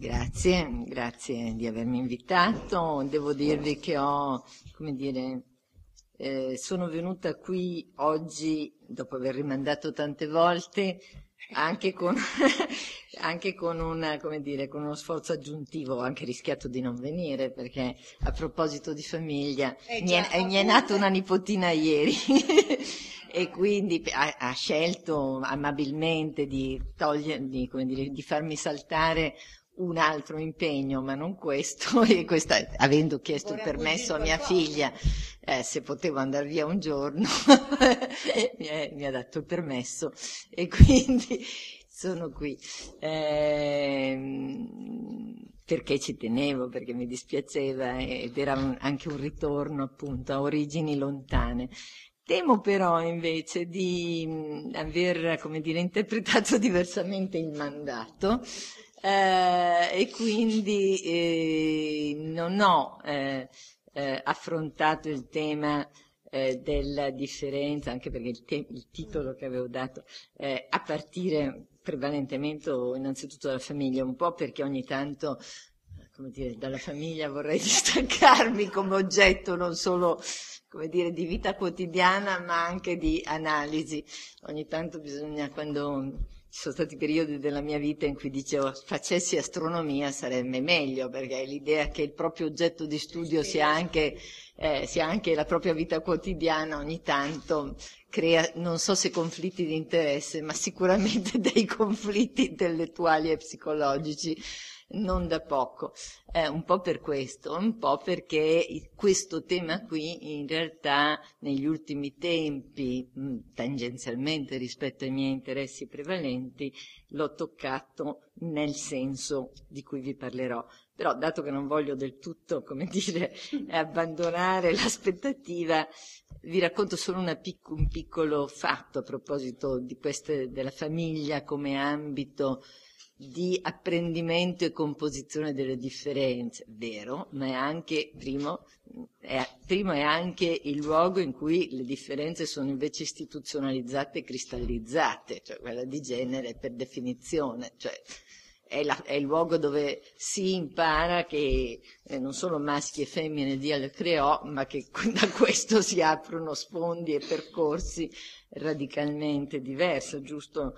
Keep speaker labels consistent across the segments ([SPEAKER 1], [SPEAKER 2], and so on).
[SPEAKER 1] Grazie di avermi invitato. Devo dirvi che sono venuta qui oggi, dopo aver rimandato tante volte, anche con, anche con con uno sforzo aggiuntivo. Ho anche rischiato di non venire, perché a proposito di famiglia, mi è nata una nipotina ieri. E quindi ha scelto amabilmente di farmi saltare un altro impegno, ma non questo, e avendo chiesto il permesso a mia figlia, se potevo andare via un giorno, mi ha dato il permesso, e quindi sono qui. Perché ci tenevo, perché mi dispiaceva, ed era anche un ritorno appunto a origini lontane. Temo però invece di aver, interpretato diversamente il mandato, e quindi non ho affrontato il tema della differenza, anche perché il titolo che avevo dato, a partire prevalentemente innanzitutto dalla famiglia, un po' perché ogni tanto dalla famiglia vorrei distaccarmi come oggetto non solo di vita quotidiana, ma anche di analisi. Ogni tanto bisogna, quando ci sono stati periodi della mia vita in cui dicevo facessi astronomia sarebbe meglio, perché l'idea che il proprio oggetto di studio sia anche la propria vita quotidiana ogni tanto crea, non so se conflitti di interesse, ma sicuramente dei conflitti intellettuali e psicologici non da poco. Un po' per questo, un po' perché questo tema qui in realtà negli ultimi tempi, tangenzialmente rispetto ai miei interessi prevalenti, l'ho toccato nel senso di cui vi parlerò. Però, dato che non voglio del tutto, abbandonare l'aspettativa, vi racconto solo un piccolo fatto a proposito della famiglia come ambito di apprendimento e composizione delle differenze, vero, ma è anche, primo è anche il luogo in cui le differenze sono invece istituzionalizzate e cristallizzate, cioè quella di genere per definizione, cioè è il luogo dove si impara che non solo maschi e femmine Dio le creò, ma che da questo si aprono sfondi e percorsi radicalmente diversi. Giusto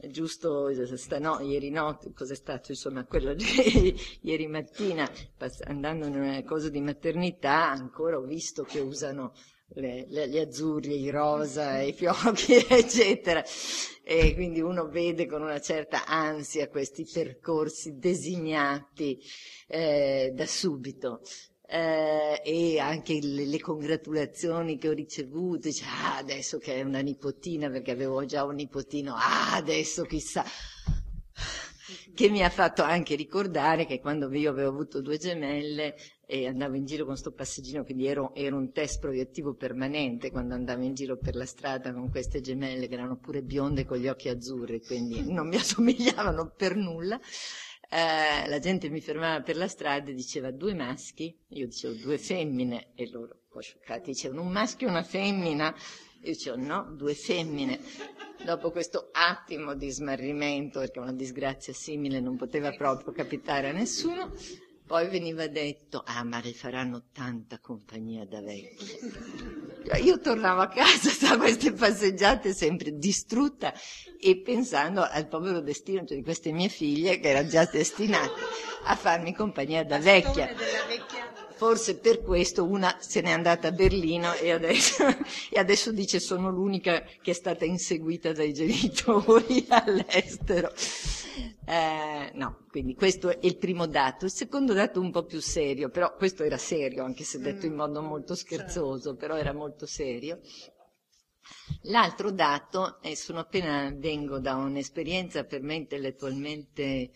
[SPEAKER 1] ieri notte, cos'è stato, insomma, ieri mattina, andando in una cosa di maternità, ancora ho visto che usano gli azzurri, i rosa, i fiocchi, eccetera, e quindi uno vede con una certa ansia questi percorsi designati da subito. E anche le congratulazioni che ho ricevuto, dice, adesso che è una nipotina, perché avevo già un nipotino, adesso chissà, che mi ha fatto anche ricordare che quando io avevo avuto 2 gemelle e andavo in giro con sto passeggino, quindi ero un test proiettivo permanente quando andavo in giro per la strada con queste gemelle che erano pure bionde con gli occhi azzurri, quindi non mi assomigliavano per nulla. La gente mi fermava per la strada e diceva 2 maschi, io dicevo 2 femmine, e loro un po' scioccati dicevano un maschio e una femmina, io dicevo no, 2 femmine. Dopo questo attimo di smarrimento, perché una disgrazia simile non poteva proprio capitare a nessuno, poi veniva detto, ma le faranno tanta compagnia da vecchie. Io tornavo a casa da queste passeggiate sempre distrutta e pensando al povero destino, cioè di queste mie figlie che erano già destinate a farmi compagnia da vecchia. Forse per questo una se n'è andata a Berlino e adesso dice sono l'unica che è stata inseguita dai genitori all'estero. No, quindi questo è il primo dato. Il secondo dato un po' più serio, però questo era serio, anche se detto in modo molto scherzoso, però era molto serio. L'altro dato, vengo da un'esperienza per me intellettualmente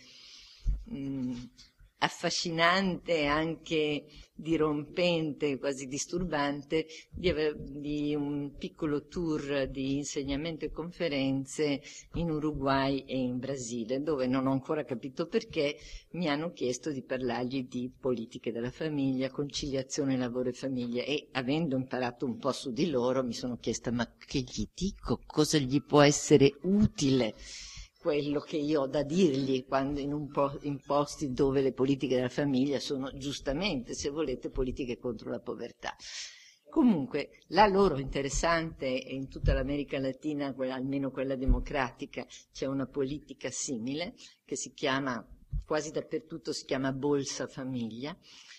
[SPEAKER 1] affascinante e anche dirompente, quasi disturbante, di un piccolo tour di insegnamento e conferenze in Uruguay e in Brasile, dove non ho ancora capito perché mi hanno chiesto di parlargli di politiche della famiglia, conciliazione lavoro e famiglia, e avendo imparato un po' su di loro mi sono chiesta ma che gli dico, cosa gli può essere utile quello che io ho da dirgli quando in posti dove le politiche della famiglia sono giustamente, se volete, politiche contro la povertà. Comunque, la loro interessante, in tutta l'America Latina, almeno quella democratica, c'è una politica simile che si chiama, quasi dappertutto si chiama Bolsa Famiglia.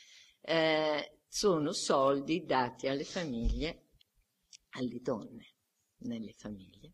[SPEAKER 1] Sono soldi dati alle famiglie, alle donne nelle famiglie,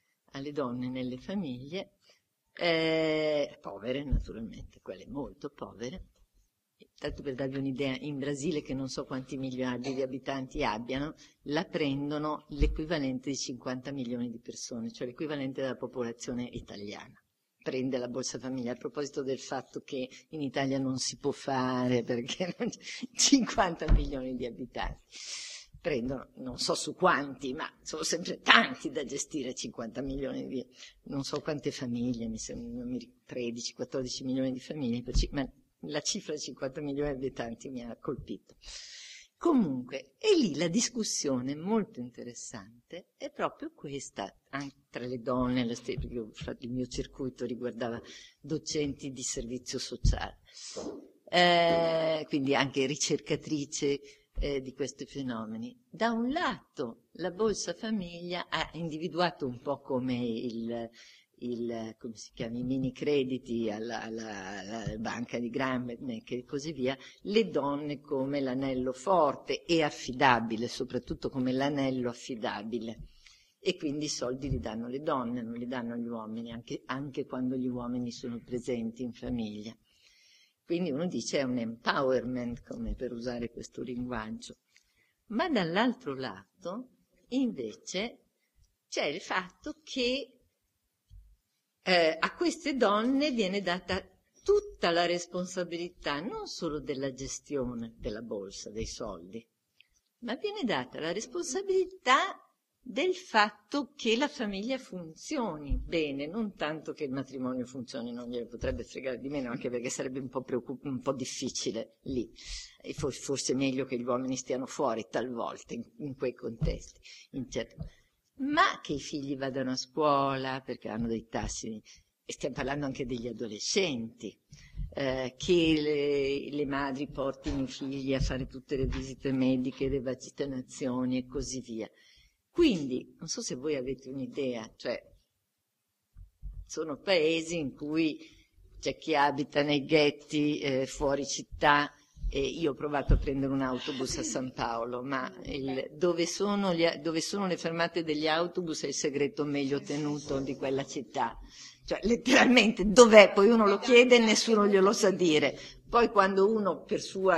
[SPEAKER 1] povere naturalmente, quelle molto povere. Tanto per darvi un'idea, in Brasile, che non so quanti miliardi di abitanti abbiano, la prendono l'equivalente di 50 milioni di persone, cioè l'equivalente della popolazione italiana. Prende la Bolsa Famiglia, a proposito del fatto che in Italia non si può fare perché 50 milioni di abitanti. Prendono, non so su quanti, ma sono sempre tanti da gestire, 50 milioni di, non so quante famiglie, mi sembra 13, 14 milioni di famiglie, ma la cifra di 50 milioni di abitanti mi ha colpito. Comunque, e lì la discussione molto interessante è proprio questa, anche tra le donne, il mio circuito riguardava docenti di servizio sociale, quindi anche ricercatrice di questi fenomeni. Da un lato la Bolsa Famiglia ha individuato un po' come come si chiama, i mini crediti alla banca di Gramberg e così via, le donne come l'anello forte e affidabile, soprattutto come l'anello affidabile. E quindi i soldi li danno le donne, non li danno gli uomini, anche quando gli uomini sono presenti in famiglia. Quindi uno dice è un empowerment, come per usare questo linguaggio. Ma dall'altro lato, invece, c'è il fatto che a queste donne viene data tutta la responsabilità, non solo della gestione della borsa, dei soldi, ma viene data la responsabilità del fatto che la famiglia funzioni bene, non tanto che il matrimonio funzioni, non gliene potrebbe fregare di meno, anche perché sarebbe un po' difficile lì, e forse meglio che gli uomini stiano fuori talvolta in quei contesti, ma che i figli vadano a scuola perché hanno dei tassi, e stiamo parlando anche degli adolescenti, che le madri portino i figli a fare tutte le visite mediche, le vaccinazioni e così via. Quindi, non so se voi avete un'idea, cioè, sono paesi in cui c'è chi abita nei ghetti, fuori città, e io ho provato a prendere un autobus a San Paolo, ma dove sono le fermate degli autobus è il segreto meglio tenuto di quella città. Cioè, letteralmente, dov'è? Poi uno lo chiede e nessuno glielo sa dire. Poi quando uno per sua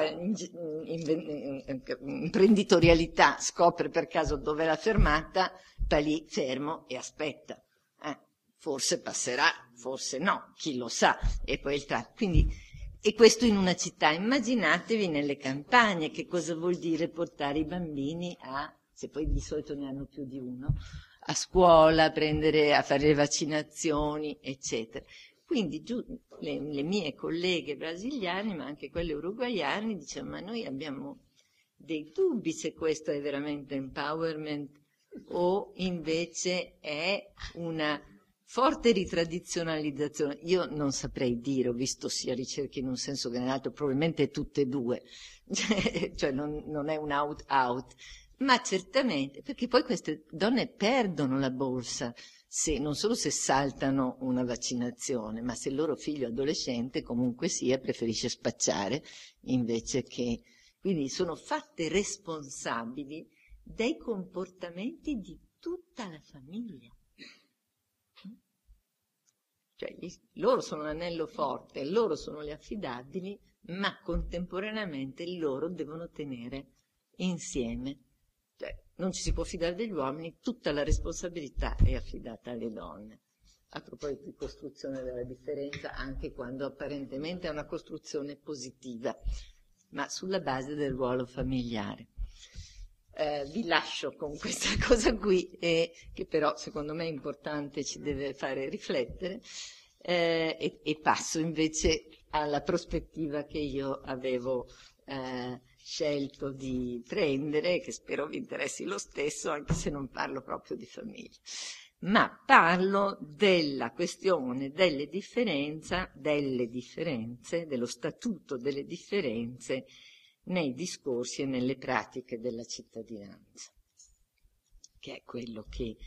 [SPEAKER 1] imprenditorialità scopre per caso dov'è la fermata, sta lì fermo e aspetta. Forse passerà, forse no, chi lo sa. E poi quindi, e questo in una città. Immaginatevi nelle campagne che cosa vuol dire portare i bambini se poi di solito ne hanno più di uno, a scuola, a fare le vaccinazioni, eccetera. Quindi le mie colleghe brasiliane, ma anche quelle uruguaiane, dicevano: ma noi abbiamo dei dubbi se questo è veramente empowerment o invece è una forte ritradizionalizzazione. Io non saprei dire, ho visto sia ricerche in un senso che nell'altro, probabilmente tutte e due, cioè non è un out-out, ma certamente, perché poi queste donne perdono la borsa, non solo se saltano una vaccinazione, ma se il loro figlio adolescente comunque sia preferisce spacciare invece che... Quindi sono fatte responsabili dei comportamenti di tutta la famiglia. Cioè, loro sono l'anello forte, loro sono le affidabili, ma contemporaneamente loro devono tenere insieme. Cioè, non ci si può fidare degli uomini, tutta la responsabilità è affidata alle donne. A proposito di costruzione della differenza, anche quando apparentemente è una costruzione positiva, ma sulla base del ruolo familiare. Vi lascio con questa cosa qui, che però secondo me è importante, ci deve fare riflettere, e passo invece alla prospettiva che io avevo scelto di prendere, che spero vi interessi lo stesso, anche se non parlo proprio di famiglia. ma parlo della questione dello statuto delle differenze nei discorsi e nelle pratiche della cittadinanza, che è quello che,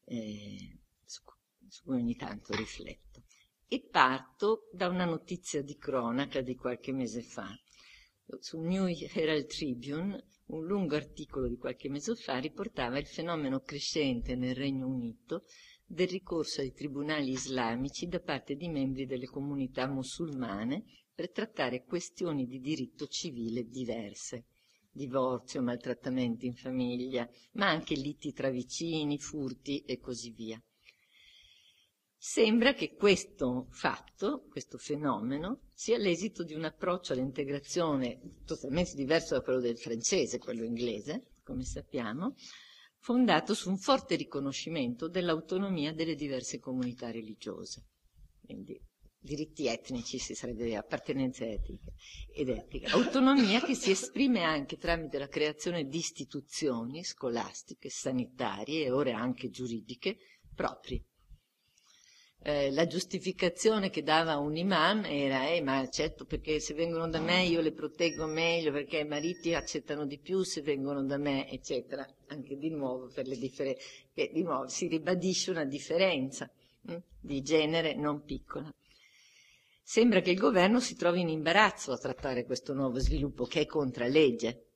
[SPEAKER 1] su cui ogni tanto rifletto. E parto da una notizia di cronaca di qualche mese fa. Sul New Herald Tribune, un lungo articolo di qualche mese fa riportava il fenomeno crescente nel Regno Unito del ricorso ai tribunali islamici da parte di membri delle comunità musulmane per trattare questioni di diritto civile diverse, divorzio, maltrattamenti in famiglia, ma anche liti tra vicini, furti e così via. Sembra che questo fenomeno, sia l'esito di un approccio all'integrazione totalmente diverso da quello del francese, quello inglese, come sappiamo, fondato su un forte riconoscimento dell'autonomia delle diverse comunità religiose. Quindi diritti etnici, si sarebbe appartenenza etica ed etica. Autonomia che si esprime anche tramite la creazione di istituzioni scolastiche, sanitarie e ora anche giuridiche proprie. La giustificazione che dava un imam era ma certo, perché se vengono da me io le proteggo meglio, perché i mariti accettano di più se vengono da me, eccetera. Anche di nuovo per le differenze, di nuovo si ribadisce una differenza di genere non piccola. Sembra che il governo si trovi in imbarazzo a trattare questo nuovo sviluppo che è contro la legge.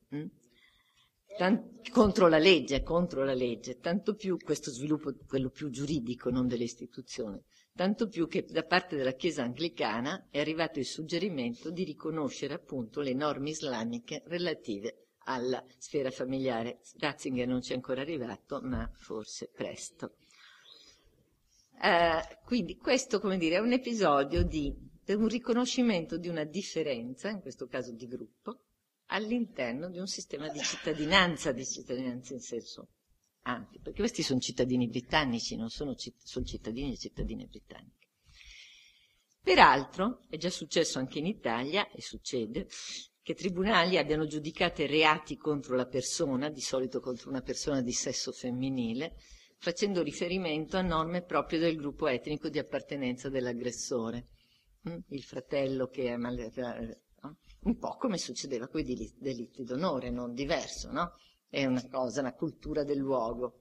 [SPEAKER 1] Contro la legge, tanto più questo sviluppo, quello più giuridico, non delle istituzioni, tanto più che da parte della Chiesa anglicana è arrivato il suggerimento di riconoscere appunto le norme islamiche relative alla sfera familiare. Ratzinger non ci è ancora arrivato, ma forse presto. Quindi questo, come dire, è un episodio di un riconoscimento di una differenza, in questo caso di gruppo, all'interno di un sistema di cittadinanza in senso ampio, perché questi sono cittadini britannici, non sono cittadini e cittadine britanniche. Peraltro è già successo anche in Italia, e succede, che tribunali abbiano giudicato reati contro la persona, di solito contro una persona di sesso femminile, facendo riferimento a norme proprie del gruppo etnico di appartenenza dell'aggressore. Il fratello che è un po' come succedeva con i delitti d'onore, non diverso, no? È una cosa, una cultura del luogo.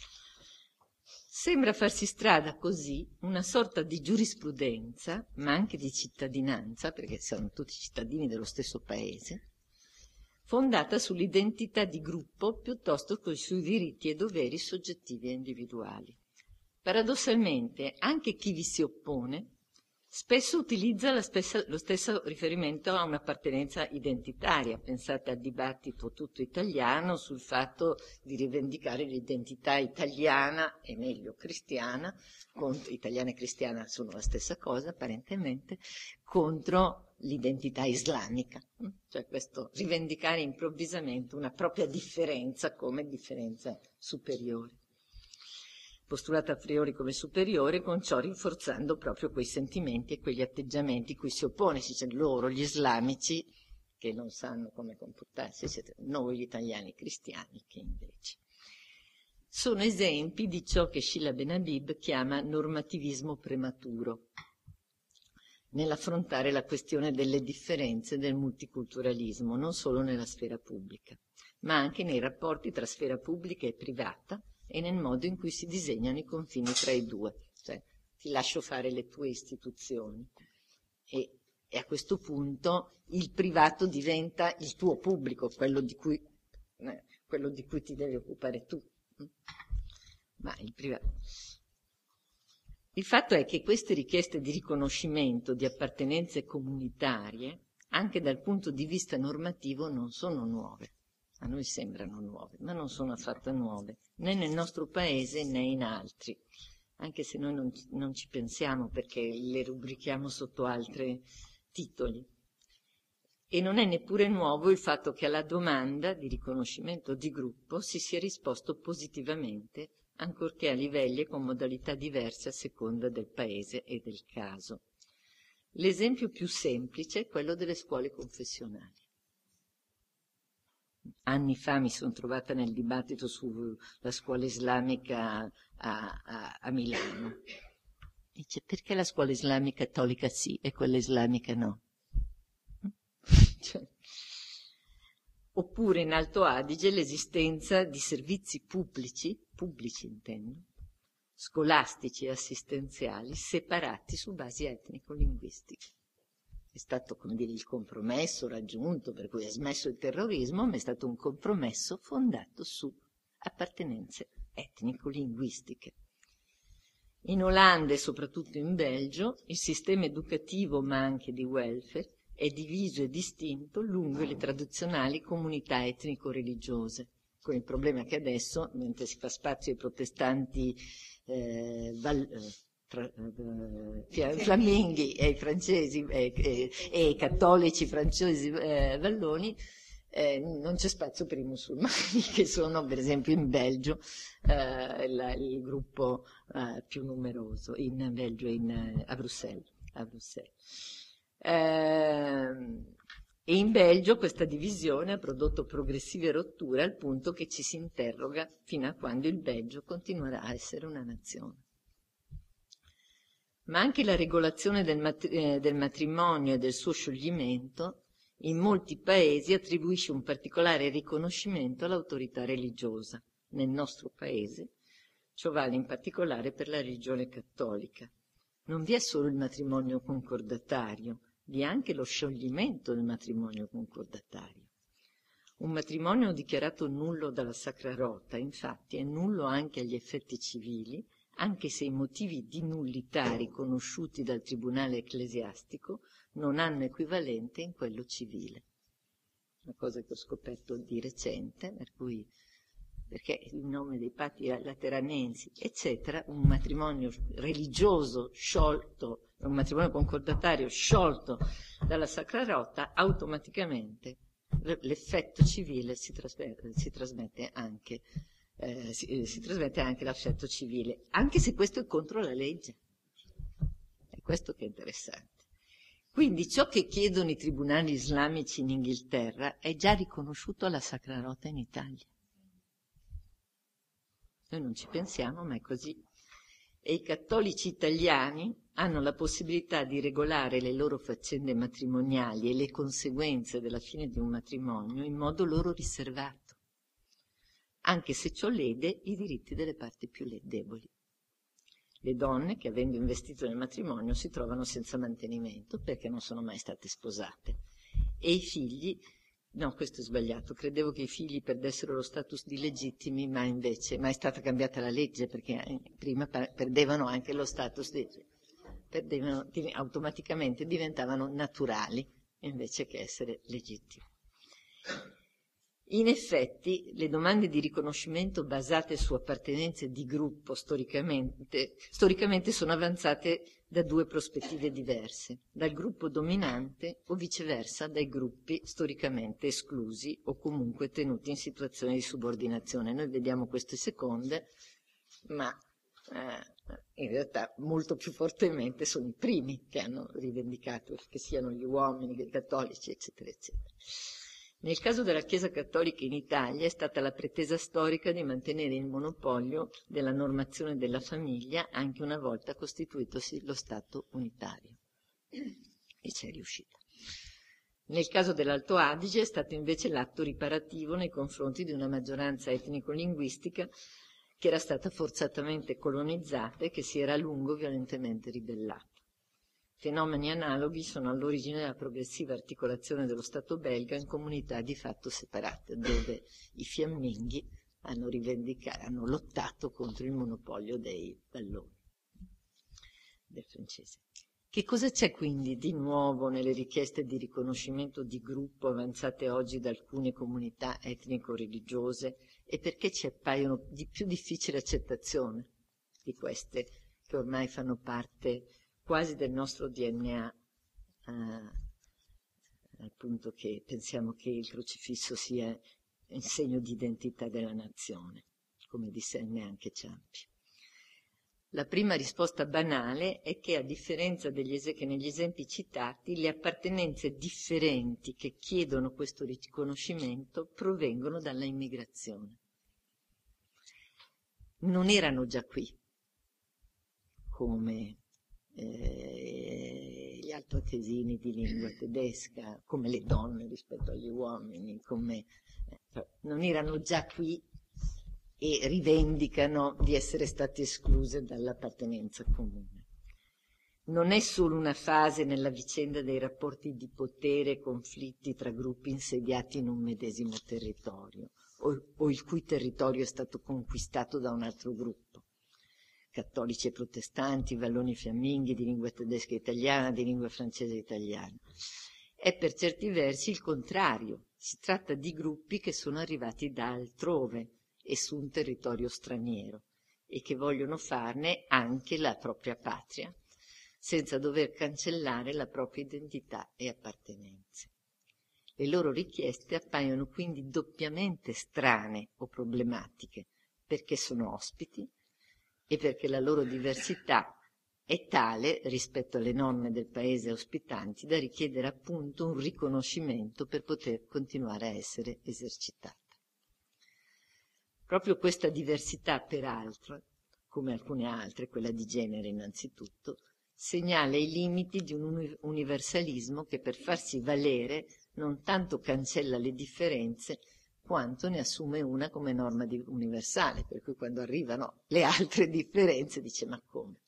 [SPEAKER 1] Sembra farsi strada così una sorta di giurisprudenza, ma anche di cittadinanza, perché sono tutti cittadini dello stesso paese, fondata sull'identità di gruppo piuttosto che sui diritti e doveri soggettivi e individuali. Paradossalmente, anche chi vi si oppone spesso utilizza lo stesso riferimento a un'appartenenza identitaria. Pensate al dibattito tutto italiano sul fatto di rivendicare l'identità italiana, e meglio cristiana, italiana e cristiana sono la stessa cosa apparentemente, contro l'identità islamica. Cioè questo rivendicare improvvisamente una propria differenza come differenza superiore. Postulata a priori come superiore, con ciò rinforzando proprio quei sentimenti e quegli atteggiamenti cui si oppone, si dice loro, gli islamici, che non sanno come comportarsi, eccetera. Noi, gli italiani cristiani, che invece sono esempi di ciò che Sheila Ben Habib chiama normativismo prematuro, nell'affrontare la questione delle differenze del multiculturalismo, non solo nella sfera pubblica, ma anche nei rapporti tra sfera pubblica e privata, e nel modo in cui si disegnano i confini tra i due, cioè ti lascio fare le tue istituzioni e a questo punto il privato diventa il tuo pubblico, quello di cui ti devi occupare tu. Ma il fatto è che queste richieste di riconoscimento di appartenenze comunitarie, anche dal punto di vista normativo, non sono nuove. A noi sembrano nuove, ma non sono affatto nuove, né nel nostro paese né in altri, anche se noi non ci pensiamo perché le rubrichiamo sotto altri titoli. E non è neppure nuovo il fatto che alla domanda di riconoscimento di gruppo si sia risposto positivamente, ancorché a livelli e con modalità diverse a seconda del paese e del caso. L'esempio più semplice è quello delle scuole confessionali. Anni fa mi sono trovata nel dibattito sulla scuola islamica a Milano. Dice, perché la scuola islamica cattolica sì e quella islamica no? Cioè, oppure in Alto Adige l'esistenza di servizi pubblici intendo, scolastici e assistenziali separati su basi etnico-linguistiche. È stato, come dire, il compromesso raggiunto, per cui ha smesso il terrorismo, ma è stato un compromesso fondato su appartenenze etnico-linguistiche. In Olanda e soprattutto in Belgio il sistema educativo, ma anche di welfare, è diviso e distinto lungo le tradizionali comunità etnico-religiose, con il problema che adesso, mentre si fa spazio ai protestanti flamminghi e ai francesi e ai cattolici francesi valloni, non c'è spazio per i musulmani, che sono per esempio in Belgio il gruppo più numeroso, in Belgio a Bruxelles. E in Belgio questa divisione ha prodotto progressive rotture al punto che ci si interroga fino a quando il Belgio continuerà a essere una nazione. Ma anche la regolazione del matrimonio e del suo scioglimento in molti paesi attribuisce un particolare riconoscimento all'autorità religiosa. Nel nostro paese ciò vale in particolare per la religione cattolica. Non vi è solo il matrimonio concordatario, vi è anche lo scioglimento del matrimonio concordatario. Un matrimonio dichiarato nullo dalla Sacra Rota, infatti, è nullo anche agli effetti civili, anche se i motivi di nullità riconosciuti dal tribunale ecclesiastico non hanno equivalente in quello civile. Una cosa che ho scoperto di recente, per cui, perché in nome dei patti lateranensi, eccetera, un matrimonio religioso sciolto, un matrimonio concordatario sciolto dalla Sacra Rota, automaticamente l'effetto civile si trasmette anche l'affetto civile, anche se questo è contro la legge. È questo che è interessante. Quindi ciò che chiedono i tribunali islamici in Inghilterra è già riconosciuto alla Sacra Rota in Italia. Noi non ci pensiamo, ma è così. E i cattolici italiani hanno la possibilità di regolare le loro faccende matrimoniali e le conseguenze della fine di un matrimonio in modo loro riservato, anche se ciò lede i diritti delle parti più deboli. Le donne che, avendo investito nel matrimonio, si trovano senza mantenimento perché non sono mai state sposate. E i figli, no, questo è sbagliato, credevo che i figli perdessero lo status di legittimi, ma invece, ma è stata cambiata la legge perché prima perdevano anche lo status automaticamente diventavano naturali invece che essere legittimi. In effetti, le domande di riconoscimento basate su appartenenze di gruppo storicamente sono avanzate da due prospettive diverse, dal gruppo dominante o viceversa dai gruppi storicamente esclusi o comunque tenuti in situazione di subordinazione. Noi vediamo queste seconde, ma in realtà molto più fortemente sono i primi che hanno rivendicato che siano gli uomini, i cattolici, eccetera, eccetera. Nel caso della Chiesa Cattolica in Italia è stata la pretesa storica di mantenere il monopolio della normazione della famiglia anche una volta costituitosi lo Stato unitario. E ci è riuscita. Nel caso dell'Alto Adige è stato invece l'atto riparativo nei confronti di una maggioranza etnico-linguistica che era stata forzatamente colonizzata e che si era a lungo violentemente ribellata. Fenomeni analoghi sono all'origine della progressiva articolazione dello Stato belga in comunità di fatto separate, dove i fiamminghi hanno lottato contro il monopolio dei valloni, del francese. Che cosa c'è quindi di nuovo nelle richieste di riconoscimento di gruppo avanzate oggi da alcune comunità etnico-religiose e perché ci appaiono di più difficile accettazione di queste che ormai fanno parte quasi del nostro DNA, al punto che pensiamo che il crocifisso sia il segno di identità della nazione, come disse anche Ciampi. La prima risposta banale è che, a differenza che negli esempi citati, le appartenenze differenti che chiedono questo riconoscimento provengono dalla immigrazione. Non erano già qui, come gli altoatesini di lingua tedesca, come le donne rispetto agli uomini, non erano già qui e rivendicano di essere stati escluse dall'appartenenza comune. Non è solo una fase nella vicenda dei rapporti di potere e conflitti tra gruppi insediati in un medesimo territorio, o il cui territorio è stato conquistato da un altro gruppo. Cattolici e protestanti, valloni e fiamminghi, di lingua tedesca e italiana, di lingua francese e italiana. È per certi versi il contrario. Si tratta di gruppi che sono arrivati da altrove e su un territorio straniero e che vogliono farne anche la propria patria, senza dover cancellare la propria identità e appartenenze. Le loro richieste appaiono quindi doppiamente strane o problematiche, perché sono ospiti e perché la loro diversità è tale rispetto alle norme del paese ospitanti da richiedere appunto un riconoscimento per poter continuare a essere esercitata. Proprio questa diversità, peraltro, come alcune altre, quella di genere innanzitutto, segnala i limiti di un universalismo che per farsi valere non tanto cancella le differenze quanto ne assume una come norma universale, per cui quando arrivano le altre differenze dice ma come?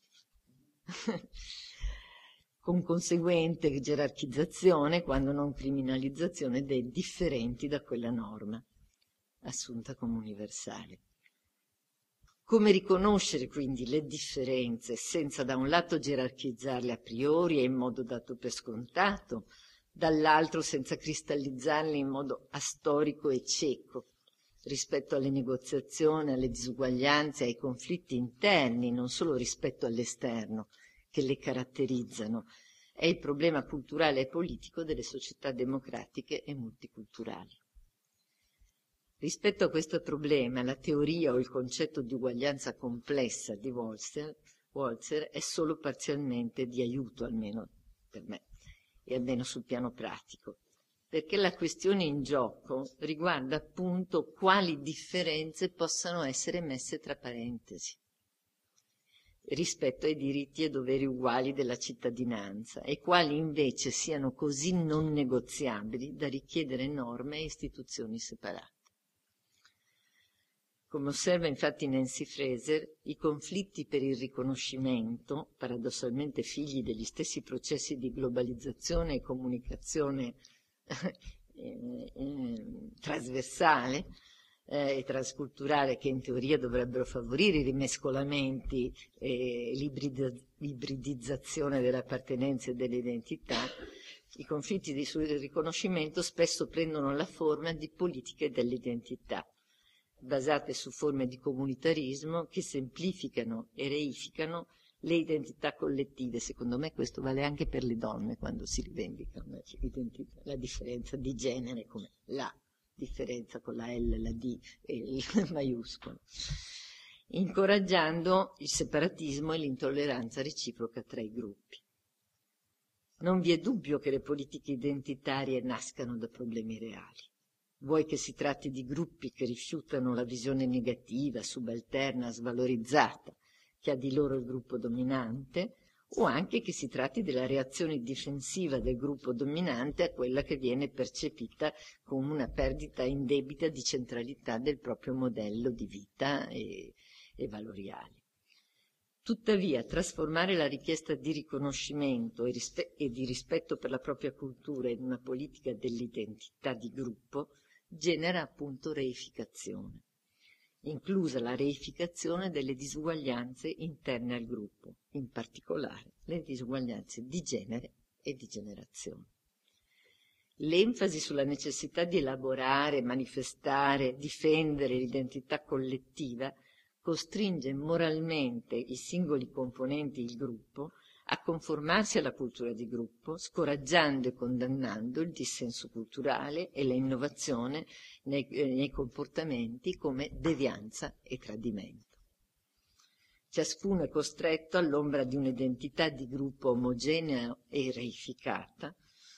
[SPEAKER 1] Con conseguente gerarchizzazione, quando non criminalizzazione, dei differenti da quella norma assunta come universale. Come riconoscere quindi le differenze senza da un lato gerarchizzarle a priori e in modo dato per scontato, dall'altro senza cristallizzarle in modo astorico e cieco rispetto alle negoziazioni, alle disuguaglianze, ai conflitti interni, non solo rispetto all'esterno, che le caratterizzano. È il problema culturale e politico delle società democratiche e multiculturali. Rispetto a questo problema, la teoria o il concetto di uguaglianza complessa di Walzer è solo parzialmente di aiuto, almeno per me, e almeno sul piano pratico, perché la questione in gioco riguarda appunto quali differenze possano essere messe tra parentesi rispetto ai diritti e doveri uguali della cittadinanza e quali invece siano così non negoziabili da richiedere norme e istituzioni separate. Come osserva infatti Nancy Fraser, i conflitti per il riconoscimento, paradossalmente figli degli stessi processi di globalizzazione e comunicazione trasversale e transculturale, che in teoria dovrebbero favorire i rimescolamenti e l'ibridizzazione delle appartenenze e delle identità, i conflitti sul riconoscimento spesso prendono la forma di politiche dell'identità, basate su forme di comunitarismo che semplificano e reificano le identità collettive. Secondo me questo vale anche per le donne quando si rivendica la differenza di genere, come la differenza con la L, la D e il maiuscolo, incoraggiando il separatismo e l'intolleranza reciproca tra i gruppi. Non vi è dubbio che le politiche identitarie nascano da problemi reali. Vuoi che si tratti di gruppi che rifiutano la visione negativa, subalterna, svalorizzata che ha di loro il gruppo dominante, o anche che si tratti della reazione difensiva del gruppo dominante a quella che viene percepita come una perdita indebita di centralità del proprio modello di vita e valoriale. Tuttavia, trasformare la richiesta di riconoscimento e di rispetto per la propria cultura in una politica dell'identità di gruppo genera appunto reificazione, inclusa la reificazione delle disuguaglianze interne al gruppo, in particolare le disuguaglianze di genere e di generazione. L'enfasi sulla necessità di elaborare, manifestare, difendere l'identità collettiva costringe moralmente i singoli componenti del gruppo a conformarsi alla cultura di gruppo, scoraggiando e condannando il dissenso culturale e l'innovazione nei comportamenti come devianza e tradimento. Ciascuno è costretto all'ombra di un'identità di gruppo omogenea e reificata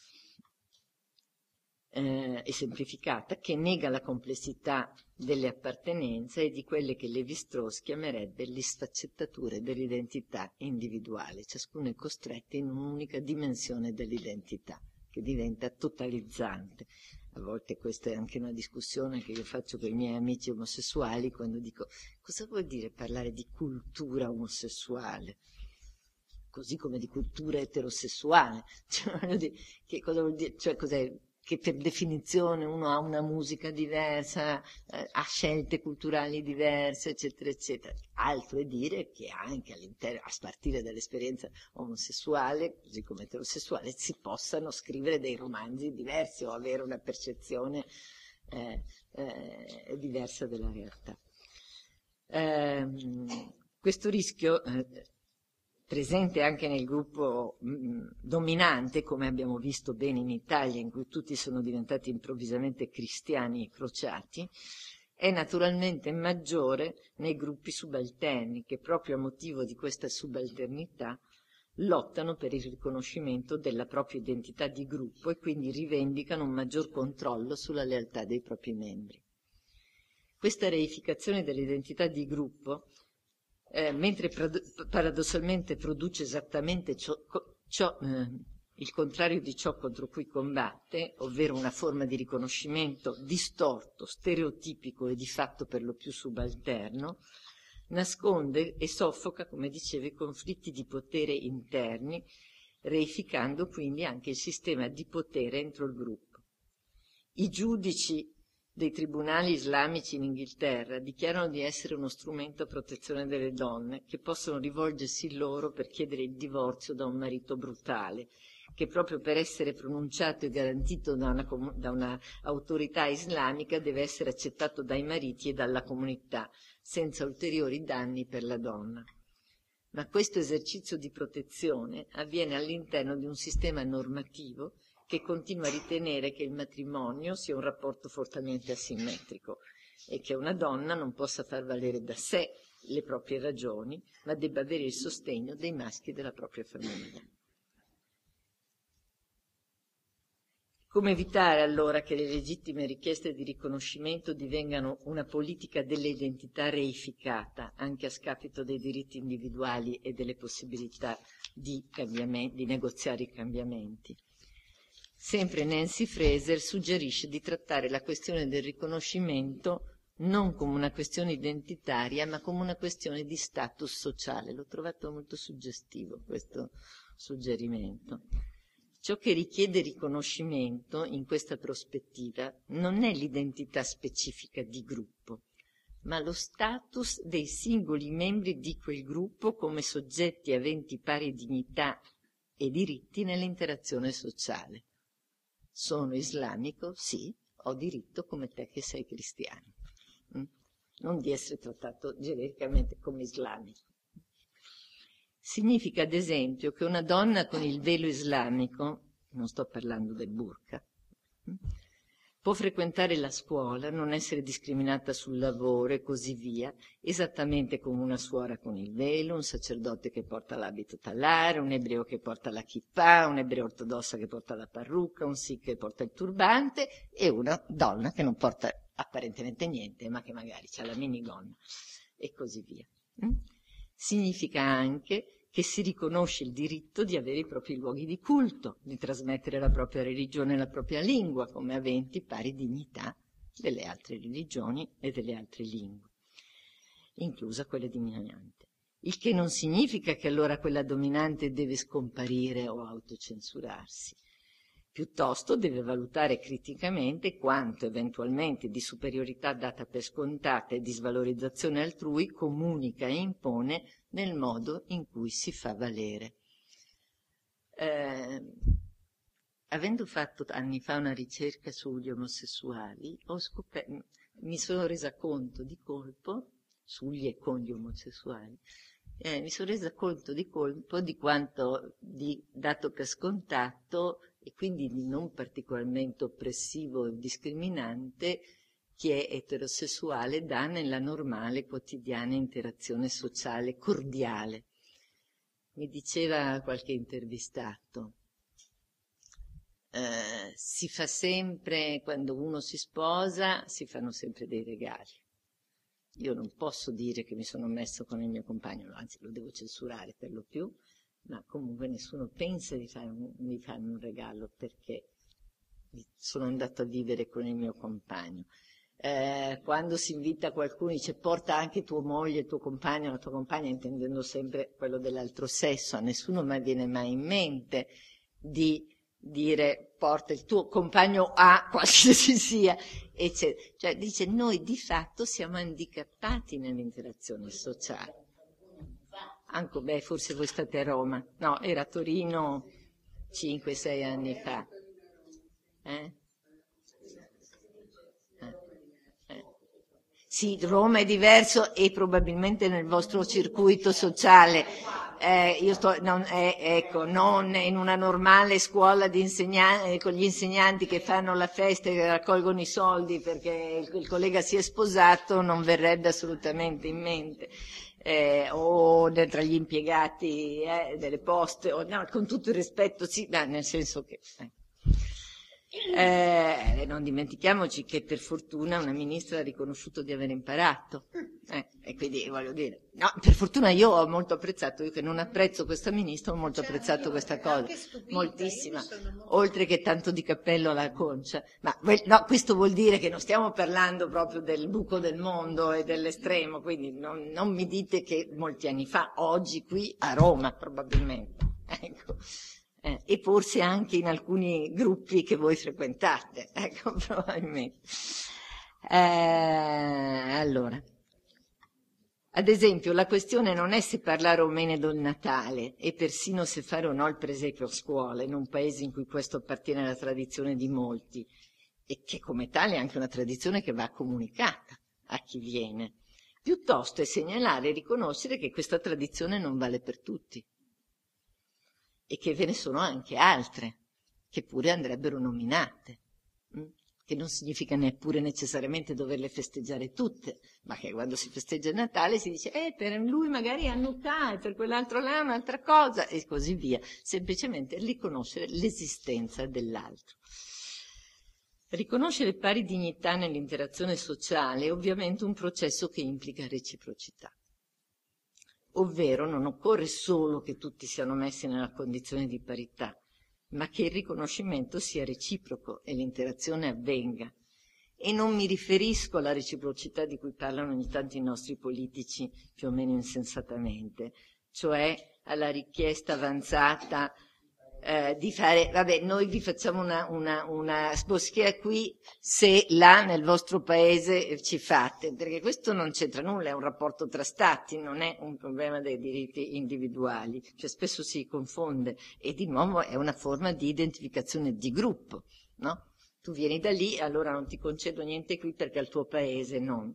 [SPEAKER 1] e semplificata, che nega la complessità delle appartenenze e di quelle che Lévi-Strauss chiamerebbe le sfaccettature dell'identità individuale. Ciascuno è costretto in un'unica dimensione dell'identità, che diventa totalizzante. A volte questa è anche una discussione che io faccio con i miei amici omosessuali, quando dico: cosa vuol dire parlare di cultura omosessuale? Così come di cultura eterosessuale. Cioè, voglio dire, che cosa vuol dire? Cioè, cos'è? Che per definizione uno ha una musica diversa, ha scelte culturali diverse, eccetera, eccetera. Altro è dire che anche all'interno, a partire dall'esperienza omosessuale, così come eterosessuale, si possano scrivere dei romanzi diversi o avere una percezione diversa della realtà. Questo rischio presente anche nel gruppo dominante, come abbiamo visto bene in Italia, in cui tutti sono diventati improvvisamente cristiani e crociati, è naturalmente maggiore nei gruppi subalterni, che proprio a motivo di questa subalternità lottano per il riconoscimento della propria identità di gruppo e quindi rivendicano un maggior controllo sulla lealtà dei propri membri. Questa reificazione dell'identità di gruppo, mentre paradossalmente produce esattamente il contrario di ciò contro cui combatte, ovvero una forma di riconoscimento distorto, stereotipico e di fatto per lo più subalterno, nasconde e soffoca, come dicevo, i conflitti di potere interni, reificando quindi anche il sistema di potere entro il gruppo. I giudici dei tribunali islamici in Inghilterra dichiarano di essere uno strumento a protezione delle donne, che possono rivolgersi loro per chiedere il divorzio da un marito brutale, che proprio per essere pronunciato e garantito da una autorità islamica deve essere accettato dai mariti e dalla comunità, senza ulteriori danni per la donna. Ma questo esercizio di protezione avviene all'interno di un sistema normativo che continua a ritenere che il matrimonio sia un rapporto fortemente asimmetrico e che una donna non possa far valere da sé le proprie ragioni, ma debba avere il sostegno dei maschi della propria famiglia. Come evitare allora che le legittime richieste di riconoscimento divengano una politica dell'identità reificata, anche a scapito dei diritti individuali e delle possibilità di negoziare i cambiamenti? Sempre Nancy Fraser suggerisce di trattare la questione del riconoscimento non come una questione identitaria, ma come una questione di status sociale. L'ho trovato molto suggestivo questo suggerimento. Ciò che richiede riconoscimento in questa prospettiva non è l'identità specifica di gruppo, ma lo status dei singoli membri di quel gruppo come soggetti aventi pari dignità e diritti nell'interazione sociale. Sono islamico? Sì, ho diritto come te che sei cristiano. Non di essere trattato genericamente come islamico. Significa, ad esempio, che una donna con il velo islamico, non sto parlando del burqa, può frequentare la scuola, non essere discriminata sul lavoro e così via, esattamente come una suora con il velo, un sacerdote che porta l'abito talare, un ebreo che porta la kippah, un ebreo ortodossa che porta la parrucca, un sikh che porta il turbante e una donna che non porta apparentemente niente, ma che magari ha la minigonna e così via. Significa anche che si riconosce il diritto di avere i propri luoghi di culto, di trasmettere la propria religione e la propria lingua come aventi pari dignità delle altre religioni e delle altre lingue, inclusa quella dominante. Il che non significa che allora quella dominante deve scomparire o autocensurarsi. Piuttosto deve valutare criticamente quanto eventualmente di superiorità data per scontata e di svalorizzazione altrui comunica e impone nel modo in cui si fa valere. Avendo fatto anni fa una ricerca sugli omosessuali, mi sono resa conto di colpo, sugli e con gli omosessuali, mi sono resa conto di colpo di quanto di dato per scontato e quindi di non particolarmente oppressivo e discriminante chi è eterosessuale dà nella normale quotidiana interazione sociale cordiale. Mi diceva qualche intervistato, si fa sempre, quando uno si sposa, si fanno sempre dei regali. Io non posso dire che mi sono messo con il mio compagno, anzi lo devo censurare per lo più, ma comunque nessuno pensa di farmi un regalo perché sono andato a vivere con il mio compagno. Quando si invita qualcuno dice porta anche tua moglie, il tuo compagno, la tua compagna, intendendo sempre quello dell'altro sesso, a nessuno mai viene mai in mente di dire porta il tuo compagno a qualsiasi sia, eccetera. Cioè dice noi di fatto siamo handicappati nell'interazione sociale. Anche, forse voi state a Roma, no, era a Torino 5-6 anni fa. Sì, Roma è diverso e probabilmente nel vostro circuito sociale. Non in una normale scuola di insegnanti, con gli insegnanti che fanno la festa e che raccolgono i soldi perché il collega si è sposato, non verrebbe assolutamente in mente. O tra gli impiegati delle poste, no, con tutto il rispetto, sì, nel senso che... non dimentichiamoci che per fortuna una ministra ha riconosciuto di aver imparato, e quindi voglio dire, no, per fortuna io ho molto apprezzato, io che non apprezzo questa ministra ho molto apprezzato questa cosa, moltissima, oltre che tanto di cappello alla Concia, ma no, questo vuol dire che non stiamo parlando proprio del buco del mondo e dell'estremo, quindi non mi dite che molti anni fa, oggi qui a Roma probabilmente, ecco. E forse anche in alcuni gruppi che voi frequentate, ecco, probabilmente. Allora, ad esempio, la questione non è se parlare o meno del Natale, e persino se fare o no il presepio a scuola, in un paese in cui questo appartiene alla tradizione di molti, e che come tale è anche una tradizione che va comunicata a chi viene. Piuttosto è segnalare e riconoscere che questa tradizione non vale per tutti. E che ve ne sono anche altre, che pure andrebbero nominate, che non significa neppure necessariamente doverle festeggiare tutte, ma che quando si festeggia il Natale si dice per lui magari è Hanukkah, e per quell'altro là è un'altra cosa, e così via, semplicemente riconoscere l'esistenza dell'altro. Riconoscere pari dignità nell'interazione sociale è ovviamente un processo che implica reciprocità. Ovvero non occorre solo che tutti siano messi nella condizione di parità, ma che il riconoscimento sia reciproco e l'interazione avvenga. E non mi riferisco alla reciprocità di cui parlano ogni tanto i nostri politici più o meno insensatamente, cioè alla richiesta avanzata di fare, noi vi facciamo una moschea qui se là nel vostro paese ci fate, perché questo non c'entra nulla, è un rapporto tra stati, non è un problema dei diritti individuali, cioè spesso si confonde e di nuovo è una forma di identificazione di gruppo, no? Tu vieni da lì, allora non ti concedo niente qui perché al tuo paese non.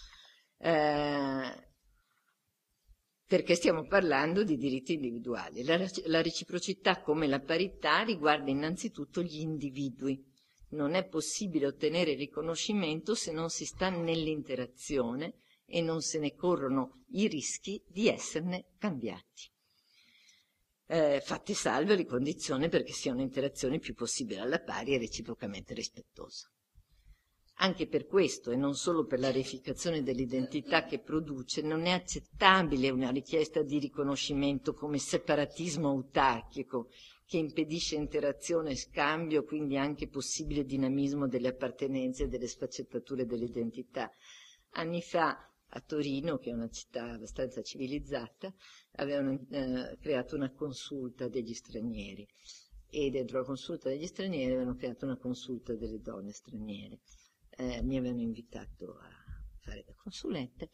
[SPEAKER 1] Perché stiamo parlando di diritti individuali. La reciprocità come la parità riguarda innanzitutto gli individui. Non è possibile ottenere il riconoscimento se non si sta nell'interazione e non se ne corrono i rischi di esserne cambiati. Fatte salve le condizioni perché sia un'interazione il più possibile alla pari e reciprocamente rispettosa. Anche per questo, e non solo per la reificazione dell'identità che produce, non è accettabile una richiesta di riconoscimento come separatismo autarchico, che impedisce interazione e scambio, quindi anche possibile dinamismo delle appartenenze e delle sfaccettature dell'identità. Anni fa, a Torino, che è una città abbastanza civilizzata, avevano creato una consulta degli stranieri, e dentro la consulta degli stranieri avevano creato una consulta delle donne straniere. Mi avevano invitato a fare da consulente,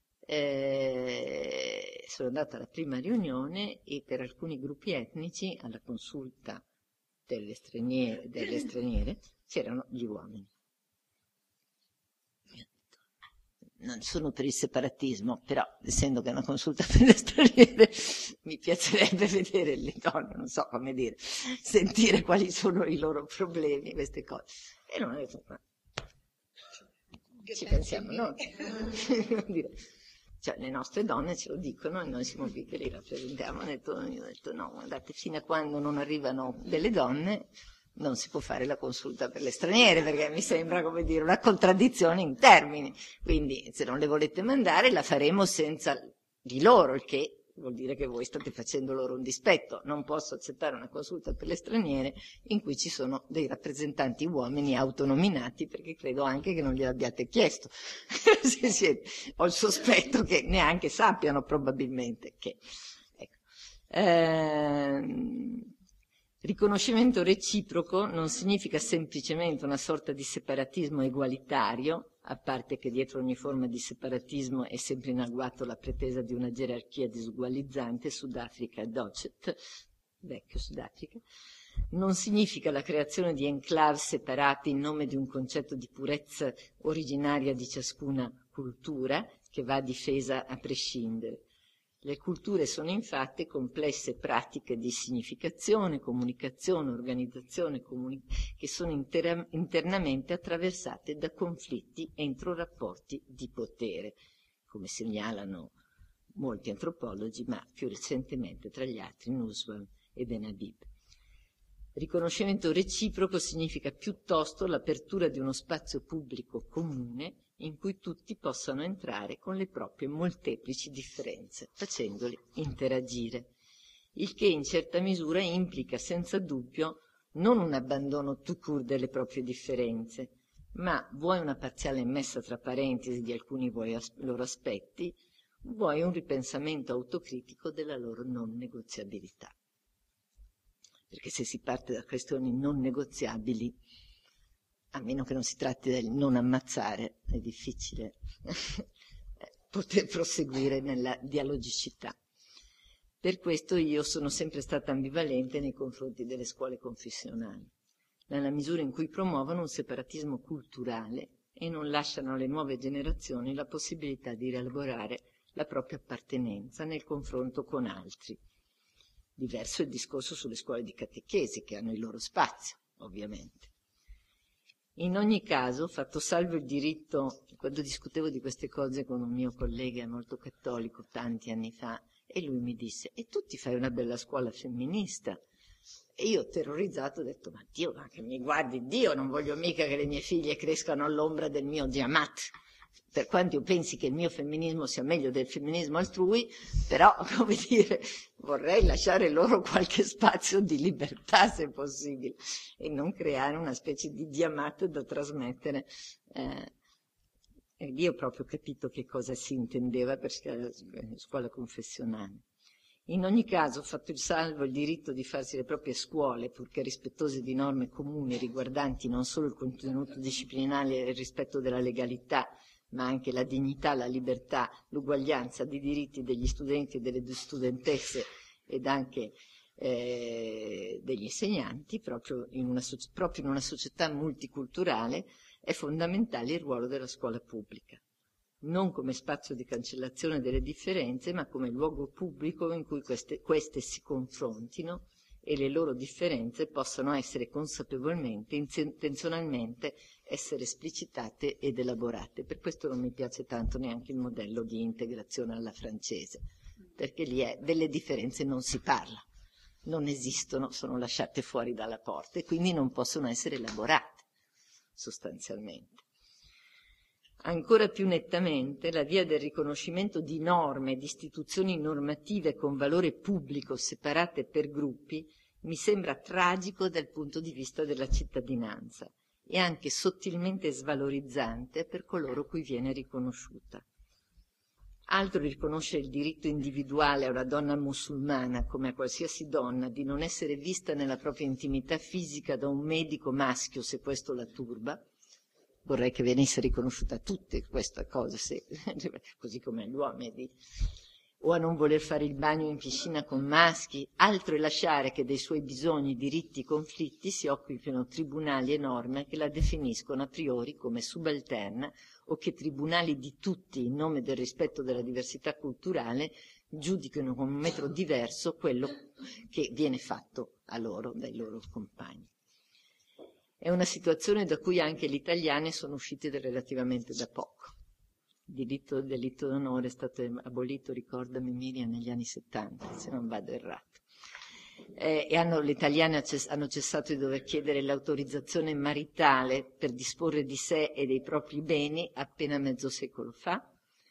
[SPEAKER 1] sono andata alla prima riunione e per alcuni gruppi etnici alla consulta delle straniere c'erano gli uomini. Non sono per il separatismo, però essendo che è una consulta per le straniere mi piacerebbe vedere le donne, non so come dire, sentire quali sono i loro problemi, queste cose. E non ho detto, ci pensiamo noi. Cioè, le nostre donne ce lo dicono e noi siamo qui che li rappresentiamo. Io ho detto no, guardate, fino a quando non arrivano delle donne non si può fare la consulta per le straniere, perché mi sembra, come dire, una contraddizione in termini. Quindi, se non le volete mandare, la faremo senza di loro, il che vuol dire che voi state facendo loro un dispetto. Non posso accettare una consulta per le straniere in cui ci sono dei rappresentanti uomini autonominati, perché credo anche che non gliel'abbiate chiesto. Ho il sospetto che neanche sappiano probabilmente che... Ecco. Riconoscimento reciproco non significa semplicemente una sorta di separatismo egualitario, a parte che dietro ogni forma di separatismo è sempre in agguato la pretesa di una gerarchia disugualizzante, Sudafrica e Docet, vecchio Sudafrica. Non significa la creazione di enclave separate in nome di un concetto di purezza originaria di ciascuna cultura che va difesa a prescindere. Le culture sono infatti complesse pratiche di significazione, comunicazione, organizzazione, che sono internamente attraversate da conflitti entro rapporti di potere, come segnalano molti antropologi, ma più recentemente tra gli altri Nussbaum e Benhabib. Riconoscimento reciproco significa piuttosto l'apertura di uno spazio pubblico comune in cui tutti possano entrare con le proprie molteplici differenze, facendoli interagire, il che in certa misura implica senza dubbio non un abbandono tout court delle proprie differenze, ma vuoi una parziale messa tra parentesi di alcuni loro aspetti, vuoi un ripensamento autocritico della loro non negoziabilità. Perché se si parte da questioni non negoziabili, a meno che non si tratti del non ammazzare, è difficile poter proseguire nella dialogicità. Per questo io sono sempre stata ambivalente nei confronti delle scuole confessionali, nella misura in cui promuovono un separatismo culturale e non lasciano alle nuove generazioni la possibilità di rielaborare la propria appartenenza nel confronto con altri. Diverso è il discorso sulle scuole di catechesi, che hanno il loro spazio, ovviamente. In ogni caso, fatto salvo il diritto, quando discutevo di queste cose con un mio collega molto cattolico tanti anni fa, e lui mi disse, e tu ti fai una bella scuola femminista? E io, terrorizzato, ho detto, ma Dio, ma che mi guardi Dio, non voglio mica che le mie figlie crescano all'ombra del mio Diamat. Per quanto io pensi che il mio femminismo sia meglio del femminismo altrui, però, come dire, vorrei lasciare loro qualche spazio di libertà, se possibile, e non creare una specie di Diamat da trasmettere. E lì ho proprio capito che cosa si intendeva per scuola confessionale. In ogni caso, fatto il salvo il diritto di farsi le proprie scuole, purché rispettose di norme comuni riguardanti non solo il contenuto disciplinare e il rispetto della legalità, ma anche la dignità, la libertà, l'uguaglianza di diritti degli studenti e delle studentesse ed anche degli insegnanti, proprio in una società multiculturale, è fondamentale il ruolo della scuola pubblica, non come spazio di cancellazione delle differenze, ma come luogo pubblico in cui queste si confrontino e le loro differenze possano essere consapevolmente, intenzionalmente essere esplicitate ed elaborate. Per questo non mi piace tanto neanche il modello di integrazione alla francese, perché lì delle differenze non si parla, non esistono, sono lasciate fuori dalla porta e quindi non possono essere elaborate sostanzialmente. Ancora più nettamente, la via del riconoscimento di norme, di istituzioni normative con valore pubblico separate per gruppi, mi sembra tragico dal punto di vista della cittadinanza e anche sottilmente svalorizzante per coloro cui viene riconosciuta. Altro riconoscere il diritto individuale a una donna musulmana, come a qualsiasi donna, di non essere vista nella propria intimità fisica da un medico maschio se questo la turba. Vorrei che venisse riconosciuta a tutte questa cosa, così come agli uomini, o a non voler fare il bagno in piscina con maschi. Altro è lasciare che dei suoi bisogni, diritti, conflitti si occupino tribunali e norme che la definiscono a priori come subalterna o che tribunali di tutti, in nome del rispetto della diversità culturale, giudicano con un metro diverso quello che viene fatto a loro dai loro compagni. È una situazione da cui anche gli italiani sono usciti relativamente da poco. Il delitto d'onore è stato abolito, ricordami Miriam, negli anni 70, se non vado errato. Gli italiani hanno cessato di dover chiedere l'autorizzazione maritale per disporre di sé e dei propri beni appena mezzo secolo fa,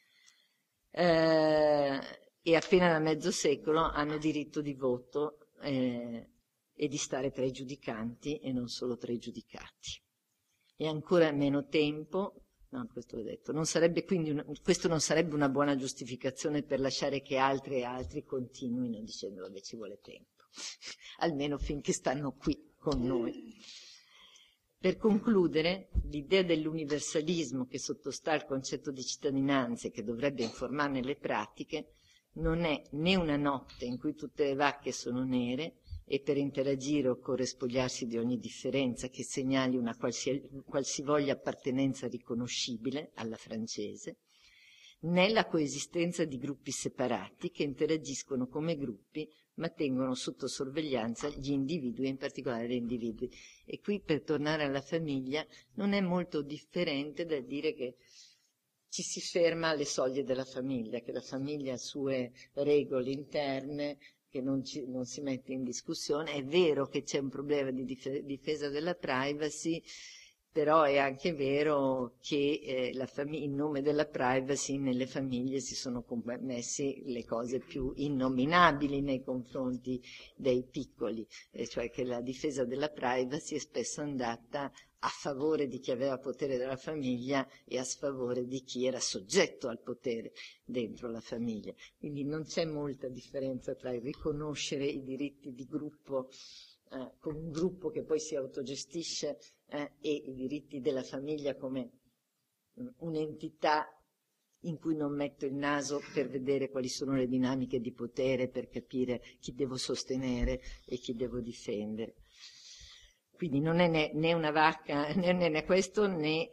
[SPEAKER 1] e appena da mezzo secolo hanno diritto di voto e di stare tra i giudicanti e non solo tra i giudicati. E ancora meno tempo. No, questo l'ho detto. Questo non sarebbe una buona giustificazione per lasciare che altri e altri continuino dicendo vabbè ci vuole tempo, almeno finché stanno qui con noi. Per concludere, l'idea dell'universalismo che sottostà al concetto di cittadinanza e che dovrebbe informarne le pratiche non è né una notte in cui tutte le vacche sono nere e per interagire occorre spogliarsi di ogni differenza che segnali una qualsivoglia appartenenza riconoscibile alla francese, né la coesistenza di gruppi separati che interagiscono come gruppi ma tengono sotto sorveglianza gli individui, in particolare gli individui. E qui, per tornare alla famiglia, non è molto differente da dire che ci si ferma alle soglie della famiglia, che la famiglia ha sue regole interne, che non si mette in discussione. È vero che c'è un problema di difesa della privacy, però è anche vero che in nome della privacy nelle famiglie si sono commessi le cose più innominabili nei confronti dei piccoli, cioè che la difesa della privacy è spesso andata a favore di chi aveva potere della famiglia e a sfavore di chi era soggetto al potere dentro la famiglia. Quindi non c'è molta differenza tra il riconoscere i diritti di gruppo con un gruppo che poi si autogestisce e i diritti della famiglia come un'entità in cui non metto il naso per vedere quali sono le dinamiche di potere, per capire chi devo sostenere e chi devo difendere. Quindi non è né una vacca, né questo, né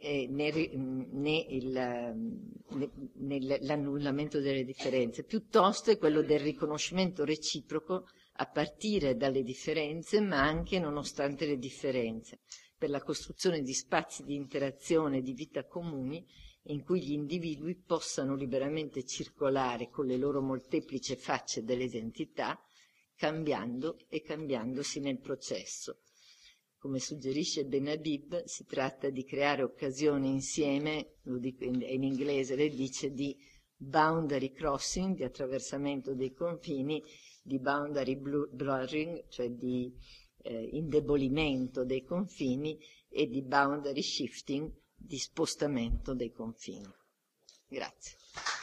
[SPEAKER 1] l'annullamento delle differenze, piuttosto è quello del riconoscimento reciproco a partire dalle differenze, ma anche nonostante le differenze, per la costruzione di spazi di interazione e di vita comuni in cui gli individui possano liberamente circolare con le loro molteplici facce dell'identità, cambiando e cambiandosi nel processo. Come suggerisce Ben Habib, si tratta di creare occasioni insieme, lo dico in inglese, le dice, di boundary crossing, di attraversamento dei confini, di boundary blurring, cioè di indebolimento dei confini, e di boundary shifting, di spostamento dei confini. Grazie.